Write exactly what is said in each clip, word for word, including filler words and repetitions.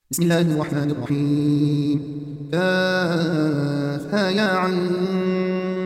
بسم الله الرحمن الرحيم. كافها يا عين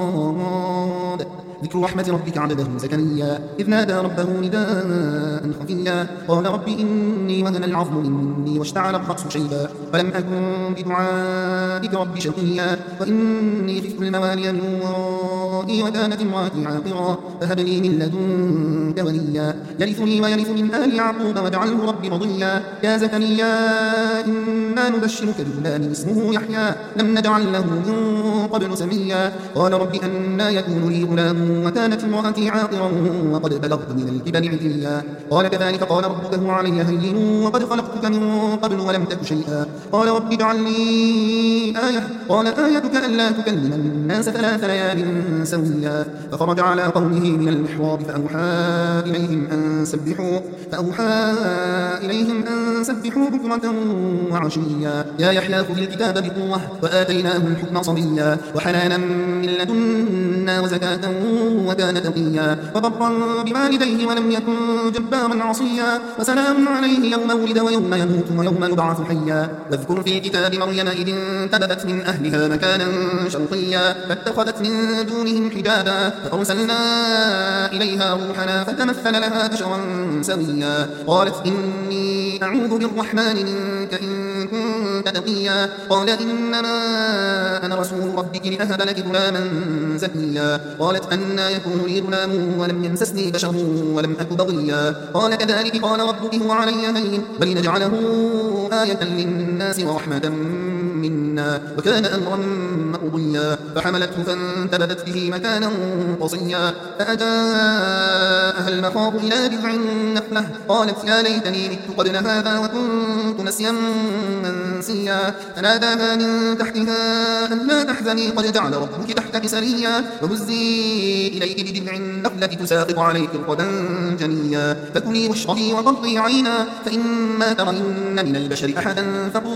صاد. ذكر رحمة ربك عبده زكريا إذ نادى ربه نداء خفيا قال رب إني وهن العظم مني واشتعل الرأس شيبا ولم أكن بدعائك رب شقيا وإني خفت الموالي من ورائي وكانت امرأتي عاقرا فهب لي من لدنك وليا يرثني ويرث من آل يعقوب واجعله رب رضيا يا زكريا إنا نبشرك بغلام اسمه يحيى لم نجعل له من قبل سميا قال رب أنى يكون لي غلام وكانت امرأتي عاقرا وقد بلغت من الكبر عتيا قال كذلك قال ربك هو علي هين وقد خلقتك من قبل ولم تك شيئا قال رب اجعل لي آية قال آيتك ألا تكلم الناس ثلاث ليال سويا فخرج على قومه من المحراب فأوحى إليهم أن سبحوا فأوحى إليهم أن سبحوا بكرة وعشيا يا يحيى خذ الكتاب بقوة وآتيناه الحكم صبيا وحنانا من لدنا وزكاة وكان تقيا وبرا بوالديه ولم يكن جبارا عصيا وسلام عليه يوم ولد ويوم يموت ويوم يبعث حيا واذكر في كتاب مريم إذ انتبذت من أهلها مكانا شرقيا فاتخذت من دونهم حجابا فأرسلنا إليها روحنا فتمثل لها بشرا سويا قالت إني أعوذ بالرحمن منك إن كنت تقيا قال إنما أنا رسول ربك لأهب لك غلاما زكيا قالت أنى يكون لي غلام ولم يمسسني بشر ولم أك بغيا قال كذلك قال ربك هو علي هين بل نجعله آية للناس ورحمة منا وكان أمرا مقضيا فحملته فانتبذت به مكانا قصيا فأجاءها المخاض إلى جذع النخلة قالت يا ليتني مت قبل هذا وكنت نسيا منسيا فناداها من تحتها أن لا تحزني قد جعل ربك تحتك سريا وهزي إليك بجذع النخلة تساقط عليك رطبا جنيا فكلي واشربي وقضي عينا فإما ترين من البشر أحدا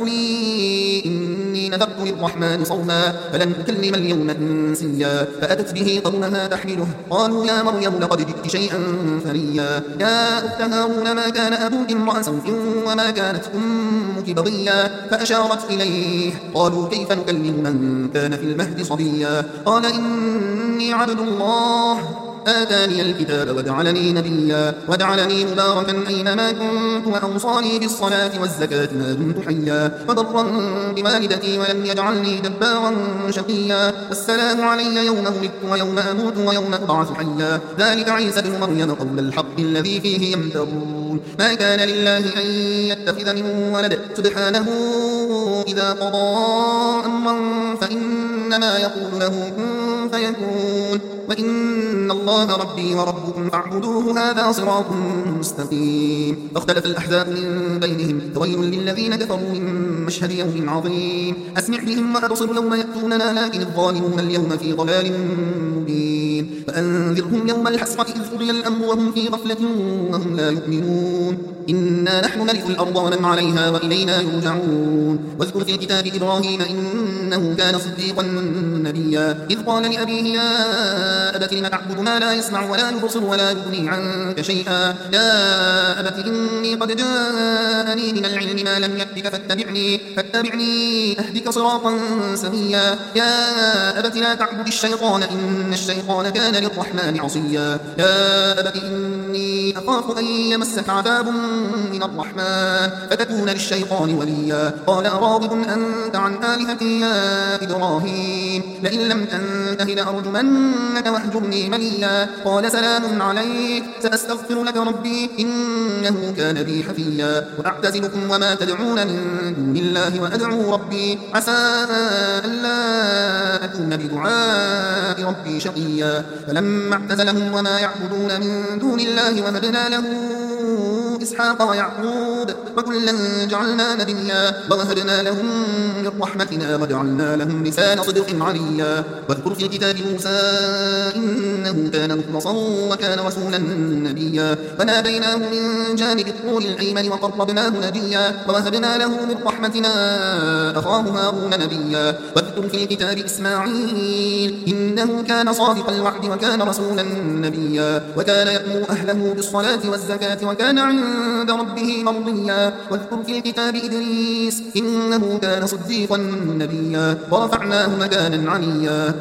فقولي إني نذرت للرحمن صوما فلن أكلم اليوم إنسيا فأتت به قومها تحمله قالوا يا مريم لقد جئت شيئا فريا يا أخت هارون ما كان أبوك امرأ سوء وما كانت أمك بغيا فأشارت إليه قالوا كيف نكلم من كان في المهد صبيا قال إني عبد الله آتاني الكتاب وجعلني نبيا وجعلني مباركا أينما كنت وأوصاني بالصلاة والزكاة ما دمت حيا وبرا بوالدتي ولم يجعلني جبارا شقيا والسلام علي يوم ولدت ويوم أموت ويوم أبعث حيا ذلك عيسى بن مريم قول الحق الذي فيه يمترون ما كان لله أن يتخذ من ولد سبحانه إذا قضى أمرا فإنما يقول له كن فيكون وإن الله ربي وربكم فاعبدوه هذا صراط مستقيم فاختلف الأحزاب من بينهم فويل للذين كفروا من مشهد يوم عظيم أسمع بهم وأبصر يوم يأتوننا لكن الظالمون اليوم في ضلال مبين فأنذرهم يوم الحسرة إذ قضي الأمر وهم في غفلة وهم لا يؤمنون إنا نحن نرث الأرض ومن عليها وإلينا يرجعون واذكر في الكتاب إبراهيم إنه كان صديقا نبيا إذ قال لأبيه يا أبت لم تعبد ما لا يسمع ولا يبصر ولا يغني عنك شيئا يا أبت إني قد جاءني من العلم ما لم يأتك فاتبعني فاتبعني أهدك صراطا سويا يا أبت لا تعبد الشيطان إن الشيطان كان للرحمن عصيا يا أبت إني أخاف أن يمسك عذاب من الرحمن فتكون للشيطان وليا قال أراغب أنت عن آلهتي يا إبراهيم لئن لم تنته لأرجمنك واهجرني مليا قال سلام عليك سأستغفر لك ربي إنه كان بي حفيا وأعتزلكم وما تدعون من دون الله وأدعو ربي عسى ألا أكون بدعاء ربي شقيا فلما اعتزلهم وما يعبدون من دون الله وهبنا له إسحاق ويعقوب وكلا جعلنا نبيا ووهبنا لهم من رحمتنا وجعلنا لهم لسان صدق عليا واذكر في الكتاب موسى إنه كان مخلصا وكان رسولا نبيا وناديناه من جانب الطور الأيمن وقربناه نجيا ووهبنا له من رحمتنا أخاه هارون نبيا واذكر في الكتاب إسماعيل إنه كان صادق الوعد وكان رسولا نبيا وكان يأمر أهله بالصلاة والزكاة وكان عند عند ربه مرضيا واذكر في الكتاب إدريس إنه كان صديقا نبيا ورفعناه مكانا عليا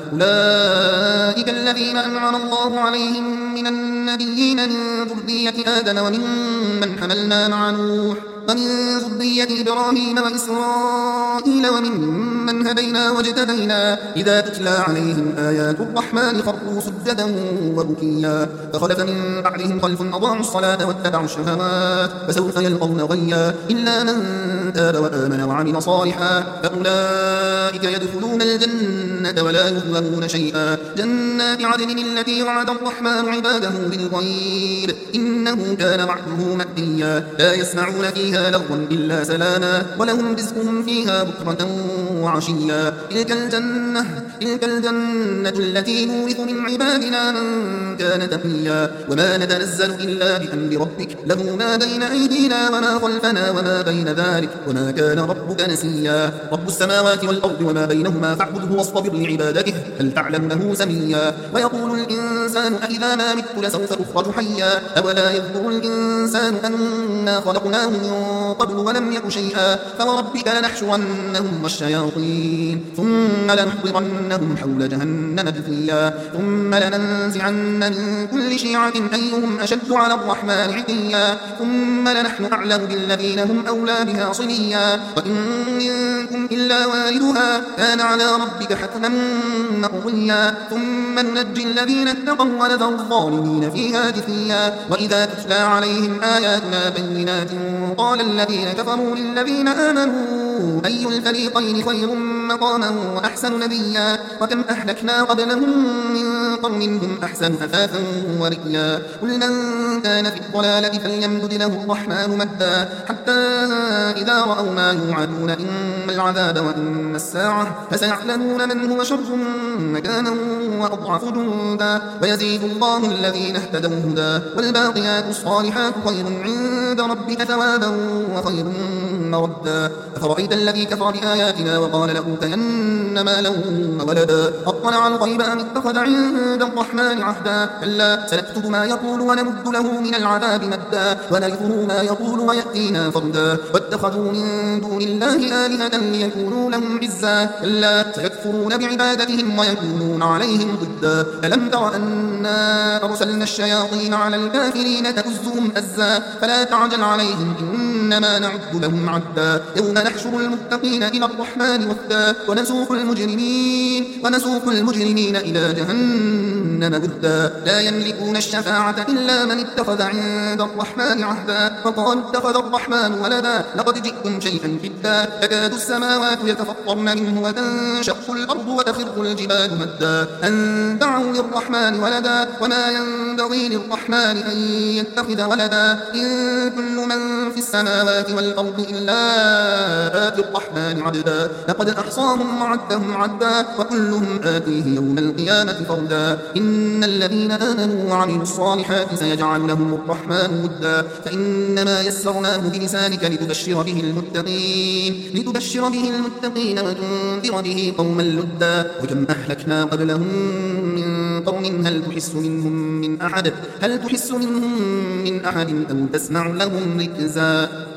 أولئك الذين أنعم الله عليهم من النبيين من ذرية آدم وممن حملنا مع نوح ومن ذرية إبراهيم وإسرائيل وممن هدينا واجتبينا إذا تتلى عليهم آيات الرحمن خروا سجدا وبكيا فخلف من بعدهم خلف أضاعوا الصلاة واتبعوا الشهوات فسوف يلقون غيا إلا من تاب وآمن وعمل صالحا فأولئك يدخلون الجنة ولا يظلمون شيئا جنات عدن التي وعد الرحمن عباده بالغيب إنه كان وعده مأتيا لا يسمعون فيها لغوا إلا سلاما ولهم رزقهم فيها بكرة وعشيا تلك الجنة تلك الجنة التي نورث من عبادنا من كان تقيا وما نتنزل إلا بأمر ربك له ما بين أيدينا وما خلفنا وما بين ذلك وما كان ربك نسيا رب السماوات والأرض وما بينهما فاعبده واصطبر لعبادته هل تعلم له سميا ويقول الإنسان أإذا ما مت لسوف أخرج حيا أولا يذكر الإنسان أنا خلقناه من قبل ولم يك شيئا فوربك لنحشرنهم والشياطين ثم لنحضرنهم حول جهنم جثيا ثم لننزعن من كل شيعة أيهم أشد على الرحمن عتيا ثم لنحن أعلم بالذين هم أولى بها صليا وإن منكم إلا واردها كان على ربك حتما مقضيا ثم ننجي الذين اتقوا ونذر الظالمين فيها جثيا وإذا تتلى عليهم آياتنا بينات قال الذين كفروا للذين آمنوا أي الفريقين خير مقاما وأحسن نبيا وكم أهلكنا قبلهم من قرن هم أحسن أثاثا ورئيا قل من كان في الضلالة فليمدد له الرحمن مدا حتى إذا رأوا ما يوعدون إما العذاب وإما الساعة فسيعلمون من هو شر مكانا وأضعف جندا ويزيد الله الذين اهتدوا هدى والباقيات الصالحات خير عند ربك ثوابا وخير مردا أفرأيت الذي كفر بآياتنا وقال لأوتين مالا وولدا أطلع الغيب أم اتخذ عند الرحمن عهدا كلا سنكتب ما يقول ونمد له من العذاب مدا ونرثه ما يقول ويأتينا فردا واتخذوا من دون الله آلهة ليكونوا لهم عزا كلا سيكفرون بعبادتهم ويكونون عليهم ضدا ألم تر أنا أرسلنا الشياطين على الكافرين تؤزهم أزا فلا تعجل عليهم إنما نعد لهم عدا يوم نحشر المتقين إلى الرحمن وفدا ونسوق المجرمين ونسوق المجرمين إلى جهنم وردا لا يملكون الشفاعة إلا من اتخذ عند الرحمن عهدا فقالوا اتخذ الرحمن ولدا لقد جئتم شيئا جدا تكاد السماوات يتفطرن منه وتنشق الأرض وتخر الجبال مدا أن دعوا للرحمن ولدا وما ينبغي للرحمن أن يتخذ ولدا إن كل من في السماوات والأرض إلا آتي الرحمن عبدا لقد أحصاهم وعدهم عدا وكلهم آتيه يوم القيامة فردا إن الذين آمنوا وعملوا الصالحات سيجعل لهم الرحمن ودا فإنما يسرناه بلسانك لتبشر به المتقين لتبشر به المتقين وتنذر به قوما لدا وكم أهلكنا قبلهم من قرن هل تحس منهم من أحد هل تحس منهم من أحد أو تسمع لهم ركزا